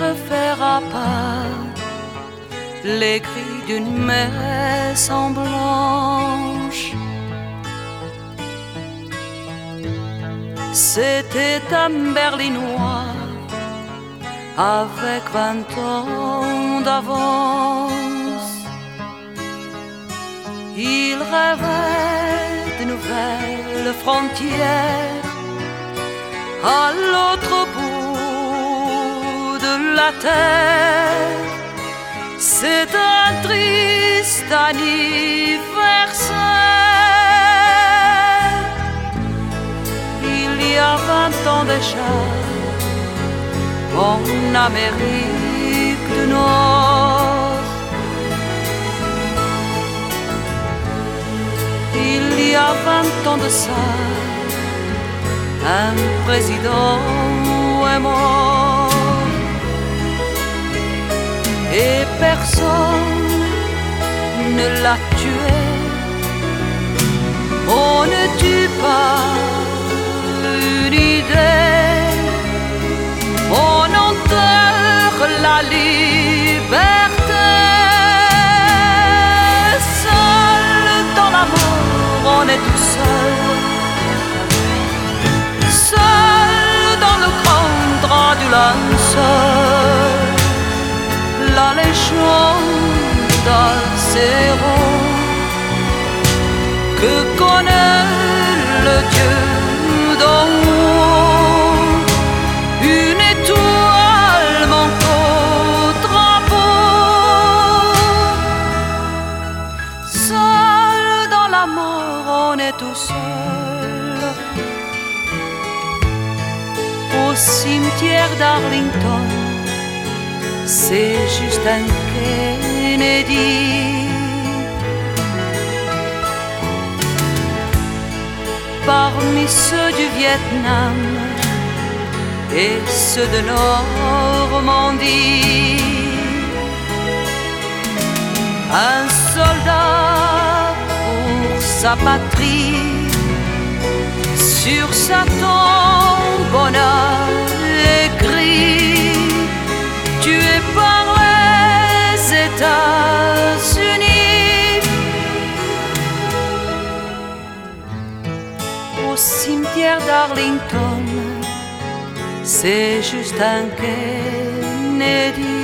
fera pas les cris d'une messe en blanche. C'était un Berlinois avec 20 ans d'avance. Il rêvait de nouvelles frontières à l'autre bout de la terre. C'est un triste anniversaire. Il y a 20 ans déjà, en Amérique du Nord, il y a 20 ans de ça, un président est mort. Et personne ne l'a tué. On ne tue pas une idée, on enterre la liberté. Seul dans la mort, on est tout seul. Seul dans le grand drap du linceul. La légende d'Alcéro que connaît le Dieu d'en haut, une étoile manque au drapeau. Seul dans la mort, on est tout seul. Au cimetière d'Arlington, c'est juste un Kennedy. Parmi ceux du Vietnam et ceux de Normandie, un soldat pour sa patrie, sur sa tombe on a écrit: tué par les États-Unis. Au cimetière d'Arlington, c'est juste un Kennedy.